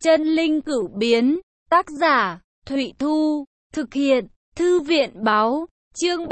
Chân linh cửu biến, tác giả, Thụy Thu, thực hiện, Thư viện báo, chương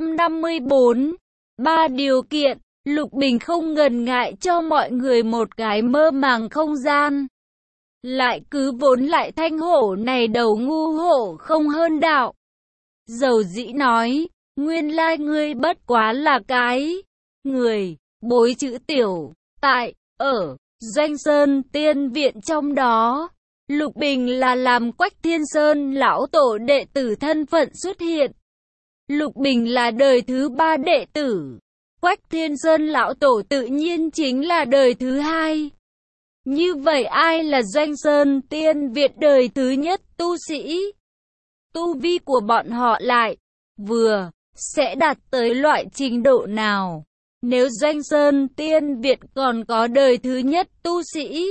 754. 3 điều kiện, Lục Bình không ngần ngại cho mọi người một cái mơ màng không gian. Lại cứ vốn lại thanh hổ này đầu ngu hổ không hơn đạo. Dầu dĩ nói, nguyên lai ngươi bất quá là cái người bối chữ tiểu, tại, ở Doanh Sơn Tiên Viện trong đó. Lục Bình là làm Quách Thiên Sơn lão tổ đệ tử thân phận xuất hiện. Lục Bình là đời thứ 3 đệ tử. Quách Thiên Sơn lão tổ tự nhiên chính là đời thứ 2. Như vậy ai là Doanh Sơn Tiên Viện đời thứ nhất tu sĩ? Tu vi của bọn họ lại vừa sẽ đạt tới loại trình độ nào? Nếu Doanh Sơn Tiên Viện còn có đời thứ nhất tu sĩ,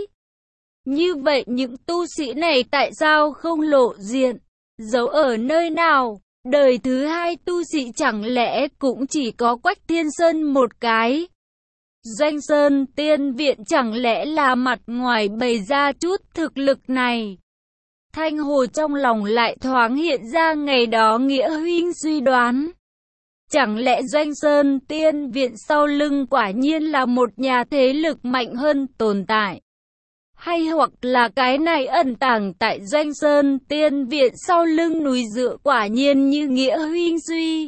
như vậy những tu sĩ này tại sao không lộ diện, giấu ở nơi nào? Đời thứ 2 tu sĩ chẳng lẽ cũng chỉ có Quách Thiên Sơn một cái? Doanh Sơn Tiên Viện chẳng lẽ là mặt ngoài bày ra chút thực lực này? Thanh Hồ trong lòng lại thoáng hiện ra ngày đó Nghĩa huynh suy đoán. Chẳng lẽ Doanh Sơn Tiên Viện sau lưng quả nhiên là một nhà thế lực mạnh hơn tồn tại? Hay hoặc là cái này ẩn tàng tại Doanh Sơn Tiên Viện sau lưng núi dựa quả nhiên như Nghĩa huynh suy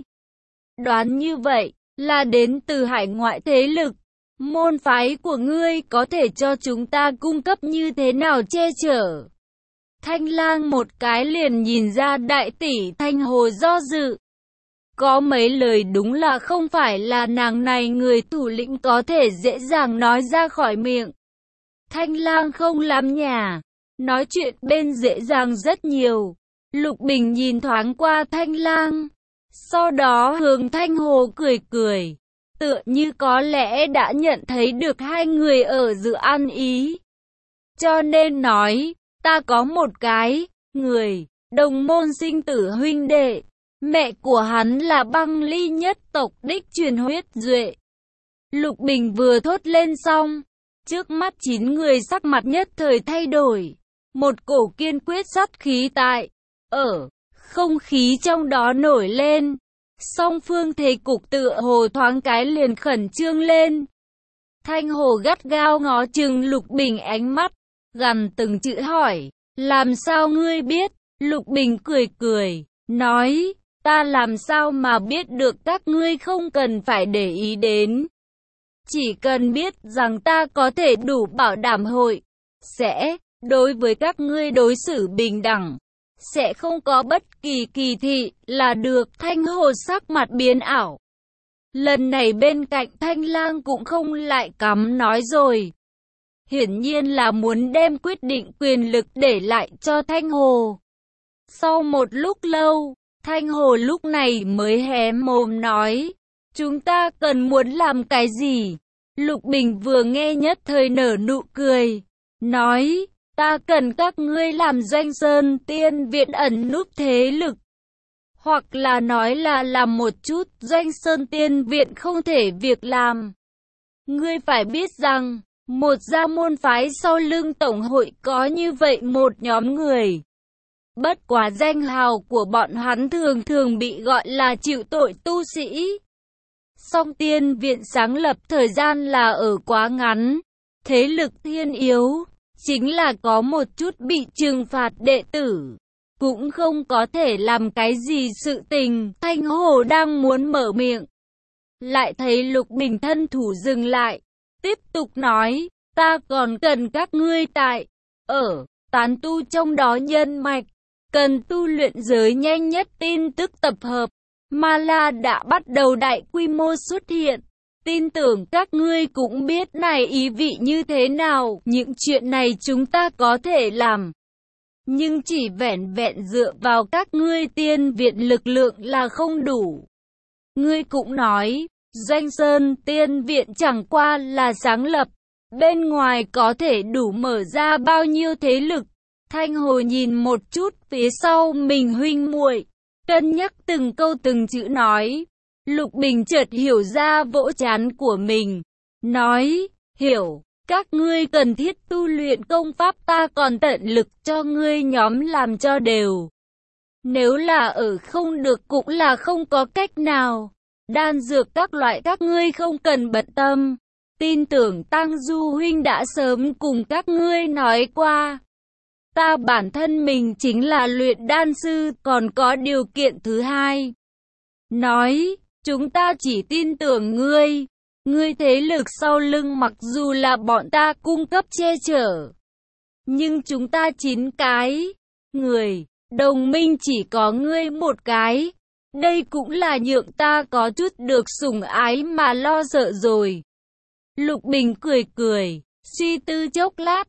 đoán như vậy, là đến từ hải ngoại thế lực? Môn phái của ngươi có thể cho chúng ta cung cấp như thế nào che chở? Thanh Lang một cái liền nhìn ra đại tỷ Thanh Hồ do dự. Có mấy lời đúng là không phải là nàng này người thủ lĩnh có thể dễ dàng nói ra khỏi miệng. Thanh Lang không lắm nhả, nói chuyện bên dễ dàng rất nhiều. Lục Bình nhìn thoáng qua Thanh Lang, sau đó hướng Thanh Hồ cười cười, tựa như có lẽ đã nhận thấy được hai người ở giữa ăn ý. Cho nên nói, ta có một cái người đồng môn sinh tử huynh đệ, mẹ của hắn là Băng Ly nhất tộc đích truyền huyết duệ. Lục Bình vừa thốt lên xong, trước mắt 9 người sắc mặt nhất thời thay đổi, một cổ kiên quyết sát khí tại ở không khí trong đó nổi lên. Song phương thế cục tựa hồ thoáng cái liền khẩn trương lên. Thanh Hồ gắt gao ngó chừng Lục Bình ánh mắt, gằn từng chữ hỏi, làm sao ngươi biết? Lục Bình cười cười, nói, ta làm sao mà biết được, các ngươi không cần phải để ý đến. Chỉ cần biết rằng ta có thể đủ bảo đảm hội sẽ đối với các ngươi đối xử bình đẳng, sẽ không có bất kỳ kỳ thị là được. Thanh Hồ sắc mặt biến ảo. Lần này bên cạnh Thanh Lang cũng không lại cắm nói rồi. Hiển nhiên là muốn đem quyết định quyền lực để lại cho Thanh Hồ. Sau một lúc lâu, Thanh Hồ lúc này mới hé mồm nói, chúng ta cần muốn làm cái gì? Lục Bình vừa nghe nhất thời nở nụ cười, nói, ta cần các ngươi làm Doanh Sơn Tiên Viện ẩn núp thế lực. Hoặc là nói là làm một chút Doanh Sơn Tiên Viện không thể việc làm. Ngươi phải biết rằng, một gia môn phái sau lưng tổng hội có như vậy một nhóm người. Bất quá danh hào của bọn hắn thường thường bị gọi là chịu tội tu sĩ. Song Tiên Viện sáng lập thời gian là ở quá ngắn, thế lực thiên yếu, chính là có một chút bị trừng phạt đệ tử, cũng không có thể làm cái gì sự tình. Thanh Hồ đang muốn mở miệng, lại thấy Lục Bình thân thủ dừng lại, tiếp tục nói, ta còn cần các ngươi tại ở tán tu trong đó nhân mạch, cần tu luyện giới nhanh nhất tin tức tập hợp. Ma La đã bắt đầu đại quy mô xuất hiện. Tin tưởng các ngươi cũng biết này ý vị như thế nào. Những chuyện này chúng ta có thể làm, nhưng chỉ vẻn vẹn dựa vào các ngươi Tiên Viện lực lượng là không đủ. Ngươi cũng nói, Doanh Sơn Tiên Viện chẳng qua là sáng lập, bên ngoài có thể đủ mở ra bao nhiêu thế lực. Thanh Hồ nhìn một chút phía sau mình huynh muội, cân nhắc từng câu từng chữ nói. Lục Bình chợt hiểu ra vỗ trán của mình, nói, hiểu, Các ngươi cần thiết tu luyện công pháp, ta còn tận lực cho ngươi nhóm làm cho đều. Nếu là ở không được cũng là không có cách nào. Đan dược các loại các ngươi không cần bận tâm. Tin tưởng Tăng Du huynh đã sớm cùng các ngươi nói qua. Ta bản thân mình chính là luyện đan sư, còn có điều kiện thứ hai. Nói, chúng ta chỉ tin tưởng ngươi. Ngươi thế lực sau lưng mặc dù là bọn ta cung cấp che chở. Nhưng chúng ta 9 cái người, đồng minh chỉ có ngươi một cái. Đây cũng là nhượng ta có chút được sủng ái mà lo sợ rồi. Lục Bình cười cười, suy tư chốc lát,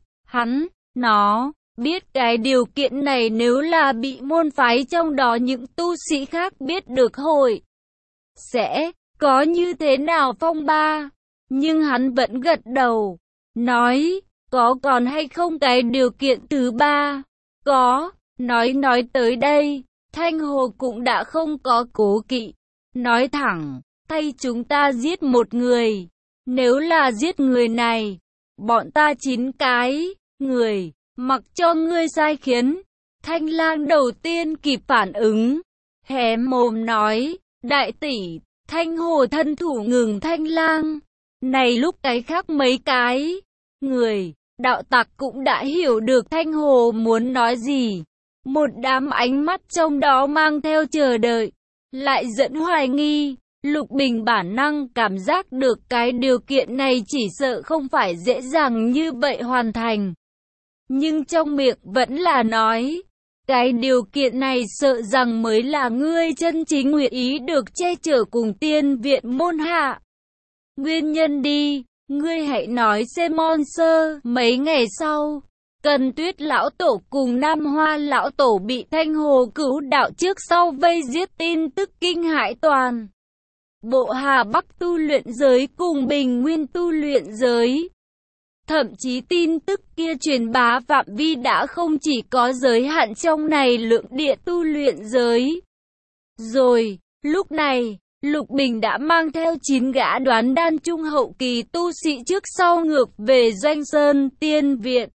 nó biết cái điều kiện này nếu là bị môn phái trong đó những tu sĩ khác biết được hội sẽ có như thế nào phong ba. Nhưng hắn vẫn gật đầu, nói, có còn hay không cái điều kiện thứ ba? Có. Nói tới đây, Thanh Hồ cũng đã không có cố kỵ, nói thẳng, thay chúng ta giết một người. Nếu là giết người này, bọn ta 9 cái người, mặc cho ngươi sai khiến. Thanh Lang đầu tiên kịp phản ứng, hé mồm nói, đại tỷ. Thanh Hồ thân thủ ngừng Thanh Lang. Này lúc cái khác mấy cái người, đạo tặc cũng đã hiểu được Thanh Hồ muốn nói gì. Một đám ánh mắt trong đó mang theo chờ đợi, lại dẫn hoài nghi. Lục Bình bản năng cảm giác được cái điều kiện này chỉ sợ không phải dễ dàng như vậy hoàn thành. Nhưng trong miệng vẫn là nói, cái điều kiện này sợ rằng mới là ngươi chân chính nguyện ý được che chở cùng tiên viện môn hạ. Nguyên nhân đi, ngươi hãy nói xem. Sơ. Mấy ngày sau, Cần Tuyết lão tổ cùng Nam Hoa lão tổ bị Thanh Hồ Cửu đạo trước sau vây giết, tin tức kinh hãi toàn bộ Hà Bắc tu luyện giới cùng Bình Nguyên tu luyện giới. Thậm chí tin tức kia truyền bá phạm vi đã không chỉ có giới hạn trong này lượng địa tu luyện giới. Rồi, lúc này, Lục Bình đã mang theo 9 gã đoán đan trung hậu kỳ tu sĩ trước sau ngược về Doanh Sơn Tiên Viện.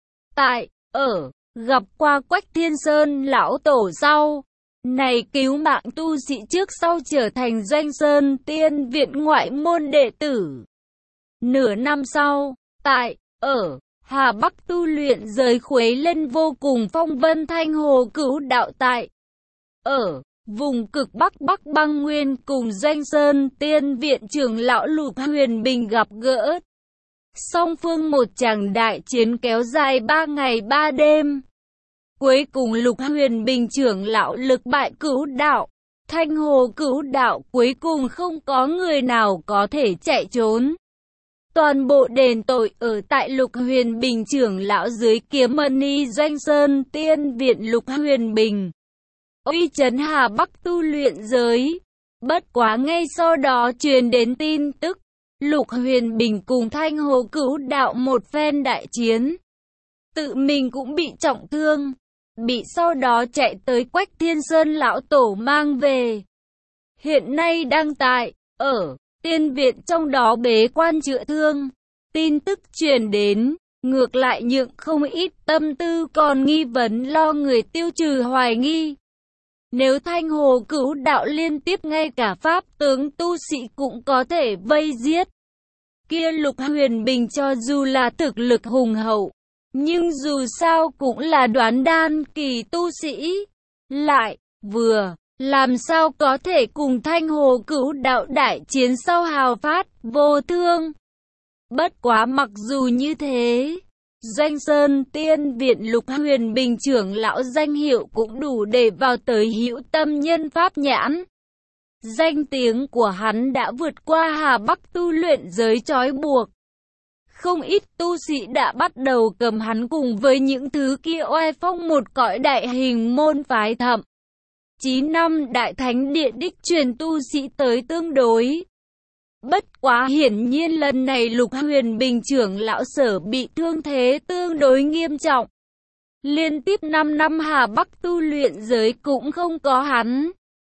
Gặp qua Quách Thiên Sơn lão tổ sau, này cứu mạng tu sĩ trước sau trở thành Doanh Sơn Tiên Viện ngoại môn đệ tử. Nửa năm sau, Hà Bắc tu luyện giới khuấy lên vô cùng phong vân. Thanh Hồ Cửu đạo vùng cực Bắc Bắc băng nguyên cùng Doanh Sơn Tiên Viện trưởng lão Lục Huyền Bình gặp gỡ. Song phương một tràng đại chiến kéo dài 3 ngày 3 đêm. Cuối cùng Lục Huyền Bình trưởng lão lực bại Cửu đạo. Thanh Hồ Cửu đạo cuối cùng không có người nào có thể chạy trốn. Toàn bộ đền tội ở tại Lục Huyền Bình trưởng lão dưới kiếm mani Doanh Sơn Tiên Viện. Lục Huyền Bình uy chấn Hà Bắc tu luyện giới. Bất quá ngay sau đó truyền đến tin tức, Lục Huyền Bình cùng Thanh Hồ Cửu đạo một phen đại chiến, tự mình cũng bị trọng thương, bị sau đó chạy tới Quách Thiên Sơn lão tổ mang về. Hiện nay đang tại Tiên Viện trong đó bế quan chữa thương. Tin tức truyền đến, ngược lại nhượng không ít tâm tư còn nghi vấn lo người tiêu trừ hoài nghi. Nếu Thanh Hồ Cửu đạo liên tiếp ngay cả pháp tướng tu sĩ cũng có thể vây giết, kia Lục Huyền Bình cho dù là thực lực hùng hậu, nhưng dù sao cũng là đoán đan kỳ tu sĩ, lại vừa làm sao có thể cùng Thanh Hồ Cửu đạo đại chiến sau hào phát vô thương. Bất quá mặc dù như thế, Doanh Sơn Tiên Viện Lục Huyền Bình trưởng lão danh hiệu cũng đủ để vào tới hữu tâm nhân pháp nhãn. Danh tiếng của hắn đã vượt qua Hà Bắc tu luyện giới trói buộc. Không ít tu sĩ đã bắt đầu cầm hắn cùng với những thứ kia oai phong một cõi đại hình môn phái, thậm chí 5 đại thánh địa đích truyền tu sĩ tới tương đối. Bất quá hiển nhiên lần này Lục Huyền Bình trưởng lão sở bị thương thế tương đối nghiêm trọng. Liên tiếp 5 năm Hà Bắc tu luyện giới cũng không có hắn.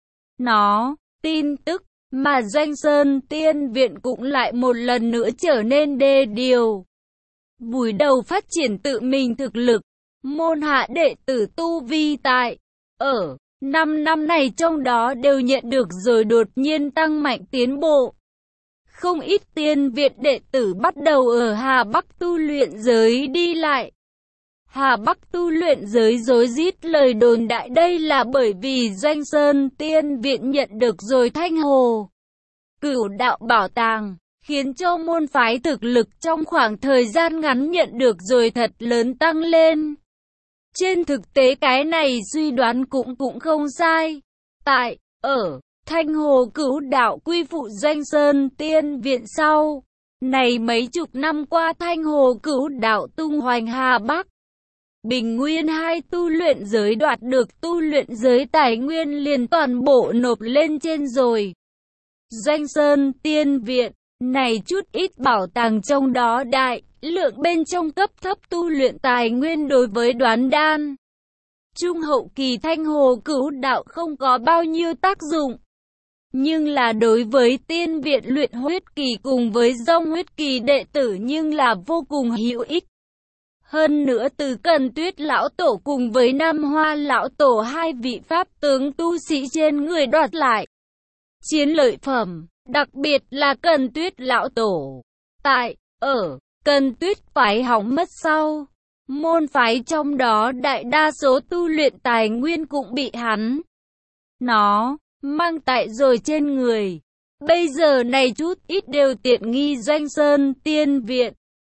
Tin tức mà Doanh Sơn Tiên Viện cũng lại một lần nữa trở nên đê điều. vùi đầu phát triển tự mình thực lực. Môn hạ đệ tử tu vi tại ở 5 năm này trong đó đều nhận được rồi đột nhiên tăng mạnh tiến bộ. Không ít tiên viện đệ tử bắt đầu ở Hà Bắc tu luyện giới đi lại. Hà Bắc tu luyện giới rối rít lời đồn đại đây là bởi vì Doanh Sơn Tiên Viện nhận được rồi Thanh Hồ Cửu Đạo bảo tàng, khiến cho môn phái thực lực trong khoảng thời gian ngắn nhận được rồi thật lớn tăng lên. Trên thực tế cái này suy đoán cũng không sai. Tại ở Thanh Hồ Cửu Đạo quy phụ Doanh Sơn Tiên Viện sau này mấy chục năm qua Thanh Hồ Cửu Đạo tung hoành Hà Bắc. Bình Nguyên hai tu luyện giới đoạt được tu luyện giới tài nguyên liền toàn bộ nộp lên trên rồi. Doanh Sơn Tiên Viện này chút ít bảo tàng trong đó đại lượng bên trong cấp thấp tu luyện tài nguyên đối với đoán đan trung hậu kỳ Thanh Hồ Cửu Đạo không có bao nhiêu tác dụng. Nhưng là đối với tiên viện luyện huyết kỳ cùng với dông huyết kỳ đệ tử nhưng là vô cùng hữu ích. Hơn nữa từ Cần Tuyết Lão Tổ cùng với Nam Hoa Lão Tổ hai vị pháp tướng tu sĩ trên người đoạt lại chiến lợi phẩm, đặc biệt là Cần Tuyết Lão Tổ. Tại ở Cần Tuyết phái hỏng mất sau, môn phái trong đó đại đa số tu luyện tài nguyên cũng bị hắn nó mang tại rồi trên người. Bây giờ này chút ít đều tiện nghi Doanh Sơn Tiên Viện.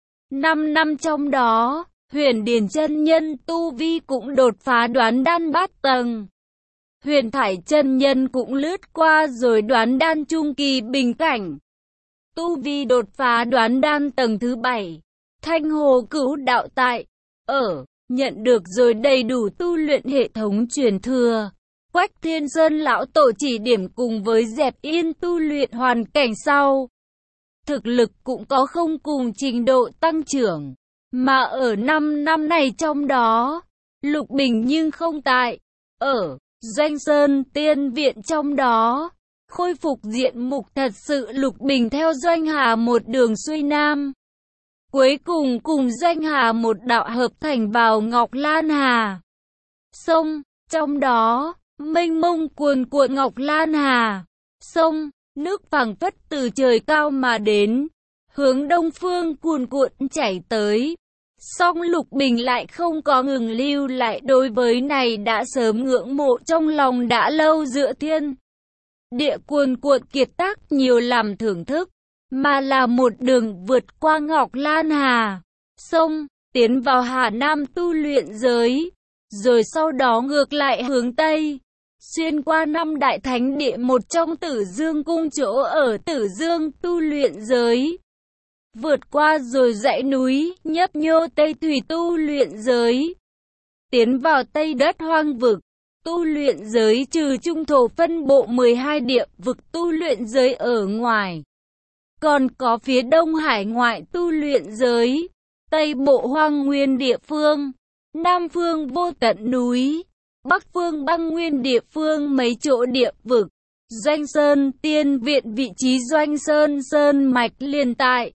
5 năm trong đó, Huyền Điền chân nhân tu vi cũng đột phá đoán đan bát tầng. Huyền Thải chân nhân cũng lướt qua rồi đoán đan trung kỳ bình cảnh. Tu vi đột phá đoán đan tầng thứ 7. Thanh Hồ Cửu Đạo tại ở nhận được rồi đầy đủ tu luyện hệ thống truyền thừa. Quách Thiên Sơn Lão Tổ chỉ điểm cùng với Dẹp Yên tu luyện hoàn cảnh sau. Thực lực cũng có không cùng trình độ tăng trưởng. Mà ở 5 năm này trong đó, Lục Bình nhưng không tại ở Doanh Sơn Tiên Viện trong đó. Khôi phục diện mục thật sự Lục Bình theo Doanh Hà một đường xuôi nam. Cuối cùng cùng Doanh Hà một đạo hợp thành vào Ngọc Lan Hà. Sông, trong đó, mênh mông cuồn cuộn Ngọc Lan Hà. Sông, nước phảng phất từ trời cao mà đến, hướng đông phương cuồn cuộn chảy tới. Song Lục Bình lại không có ngừng lưu lại đối với này đã sớm ngưỡng mộ trong lòng đã lâu giữa thiên địa cuồn cuộn kiệt tác nhiều làm thưởng thức, mà là một đường vượt qua Ngọc Lan Hà, sông, tiến vào Hà Nam tu luyện giới, rồi sau đó ngược lại hướng Tây, xuyên qua 5 đại thánh địa một trong Tử Dương cung chỗ ở Tử Dương tu luyện giới. Vượt qua rồi dãy núi, nhấp nhô Tây Thủy tu luyện giới. Tiến vào Tây đất hoang vực, tu luyện giới trừ trung thổ phân bộ 12 địa vực tu luyện giới ở ngoài. Còn có phía Đông Hải ngoại tu luyện giới, Tây bộ hoang nguyên địa phương, Nam phương vô tận núi, Bắc phương băng nguyên địa phương mấy chỗ địa vực. Doanh Sơn Tiên Viện vị trí Doanh Sơn Sơn Mạch liền tại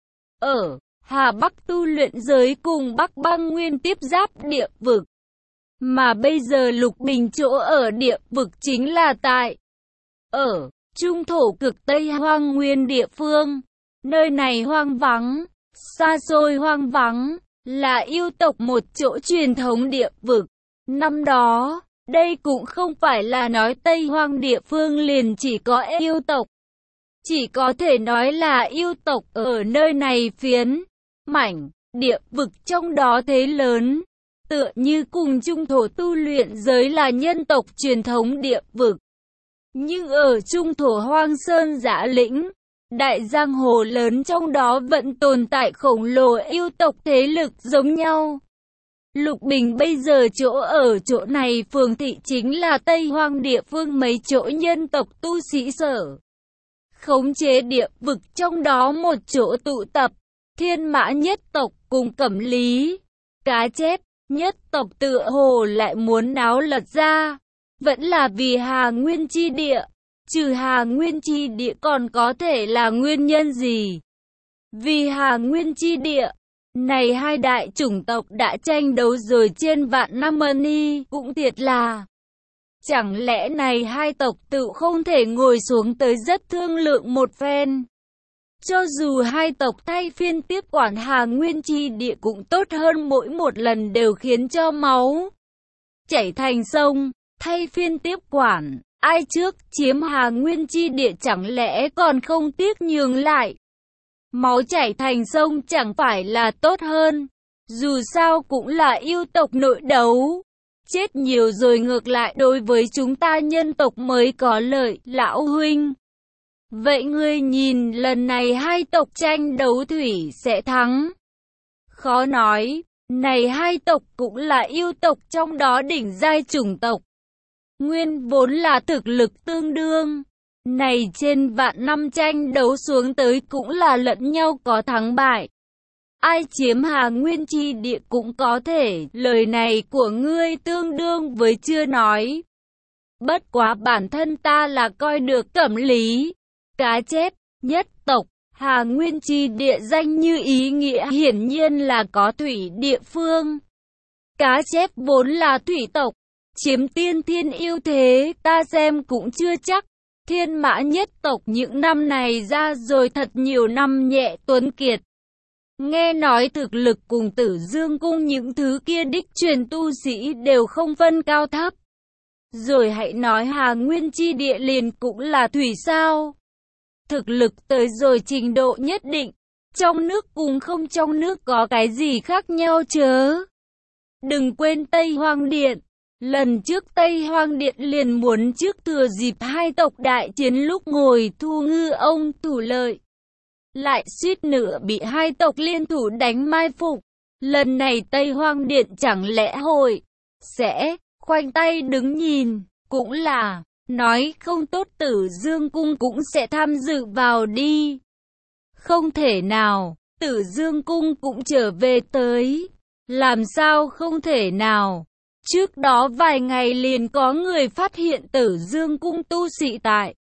ở Hà Bắc tu luyện giới cùng Bắc băng nguyên tiếp giáp địa vực. Mà bây giờ Lục Bình chỗ ở địa vực chính là tại ở trung thổ cực Tây hoang nguyên địa phương. Nơi này hoang vắng, xa xôi hoang vắng, là yêu tộc một chỗ truyền thống địa vực. Năm đó, đây cũng không phải là nói Tây hoang địa phương liền chỉ có yêu tộc. Chỉ có thể nói là yêu tộc ở nơi này phiến mảnh địa vực trong đó thế lớn, tựa như cùng trung thổ tu luyện giới là nhân tộc truyền thống địa vực. Nhưng ở trung thổ hoang sơn dã lĩnh, đại giang hồ lớn trong đó vẫn tồn tại khổng lồ yêu tộc thế lực giống nhau. Lục Bình bây giờ chỗ ở chỗ này phường thị chính là Tây Hoang địa phương mấy chỗ nhân tộc tu sĩ sở khống chế địa vực trong đó một chỗ tụ tập, Thiên Mã nhất tộc cùng Cẩm Lý, Cá Chép nhất tộc tựa hồ lại muốn náo lật ra, vẫn là vì Hà Nguyên chi địa, trừ Hà Nguyên chi địa còn có thể là nguyên nhân gì? Vì Hà Nguyên chi địa, Này hai đại chủng tộc đã tranh đấu rồi trên vạn năm ân cũng thiệt là. Chẳng lẽ này hai tộc tự không thể ngồi xuống tới rất thương lượng một phen. Cho dù hai tộc thay phiên tiếp quản Hà Nguyên Chi địa cũng tốt hơn mỗi một lần đều khiến cho máu chảy thành sông, thay phiên tiếp quản, ai trước chiếm Hà Nguyên Chi địa chẳng lẽ còn không tiếc nhường lại. Máu chảy thành sông chẳng phải là tốt hơn, dù sao cũng là yêu tộc nội đấu. Chết nhiều rồi ngược lại đối với chúng ta nhân tộc mới có lợi, lão huynh. Vậy ngươi nhìn lần này hai tộc tranh đấu thủy sẽ thắng? Khó nói, này hai tộc cũng là yêu tộc trong đó đỉnh giai chủng tộc. Nguyên vốn là thực lực tương đương. Này trên vạn năm tranh đấu xuống tới cũng là lẫn nhau có thắng bại. Ai chiếm Hà Nguyên Chi địa cũng có thể, lời này của ngươi tương đương với chưa nói. Bất quá bản thân ta là coi được Cẩm Lý, cá chép, nhất tộc, Hà Nguyên Chi địa danh như ý nghĩa hiển nhiên là có thủy địa phương. Cá chép vốn là thủy tộc, chiếm tiên thiên ưu thế, ta xem cũng chưa chắc. Thiên Mã nhất tộc những năm này ra rồi thật nhiều năm nhẹ tuấn kiệt. Nghe nói thực lực cùng Tử Dương cung những thứ kia đích truyền tu sĩ đều không phân cao thấp. Rồi hãy nói Hà Nguyên Chi địa liền cũng là thủy sao. Thực lực tới rồi trình độ nhất định, trong nước cùng không trong nước có cái gì khác nhau chớ. Đừng quên Tây Hoang Điện. Lần trước Tây Hoang Điện liền muốn trước thừa dịp hai tộc đại chiến lúc ngồi thu ngư ông thủ lợi. Lại suýt nữa bị hai tộc liên thủ đánh mai phục. Lần này Tây Hoang Điện chẳng lẽ hội sẽ khoanh tay đứng nhìn, cũng là nói không tốt Tử Dương cung cũng sẽ tham dự vào đi. Không thể nào, Tử Dương cung cũng trở về tới. Làm sao không thể nào? Trước đó vài ngày liền có người phát hiện Tử Dương cung tu sĩ tại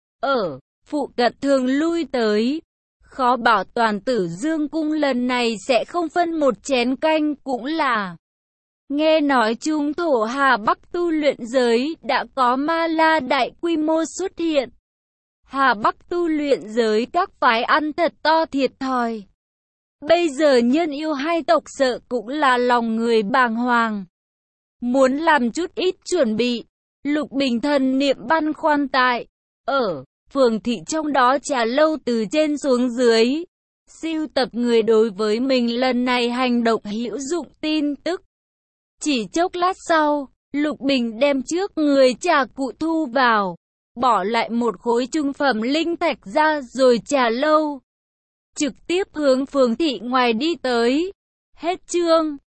ở phụ cận thường lui tới. Khó bảo toàn Tử Dương cung lần này sẽ không phân một chén canh cũng là. Nghe nói trung thổ Hà Bắc tu luyện giới đã có ma la đại quy mô xuất hiện. Hà Bắc tu luyện giới các phái ăn thật to thiệt thòi. Bây giờ nhân yêu hai tộc sợ cũng là lòng người bàng hoàng. Muốn làm chút ít chuẩn bị, Lục Bình thần niệm băn khoăn tại ở phường thị trong đó trà lâu từ trên xuống dưới, sưu tập người đối với mình lần này hành động hữu dụng tin tức. Chỉ chốc lát sau, Lục Bình đem trước người trà cụ thu vào, bỏ lại một khối trung phẩm linh thạch ra rồi trà lâu. Trực tiếp hướng phường thị ngoài đi tới. Hết chương.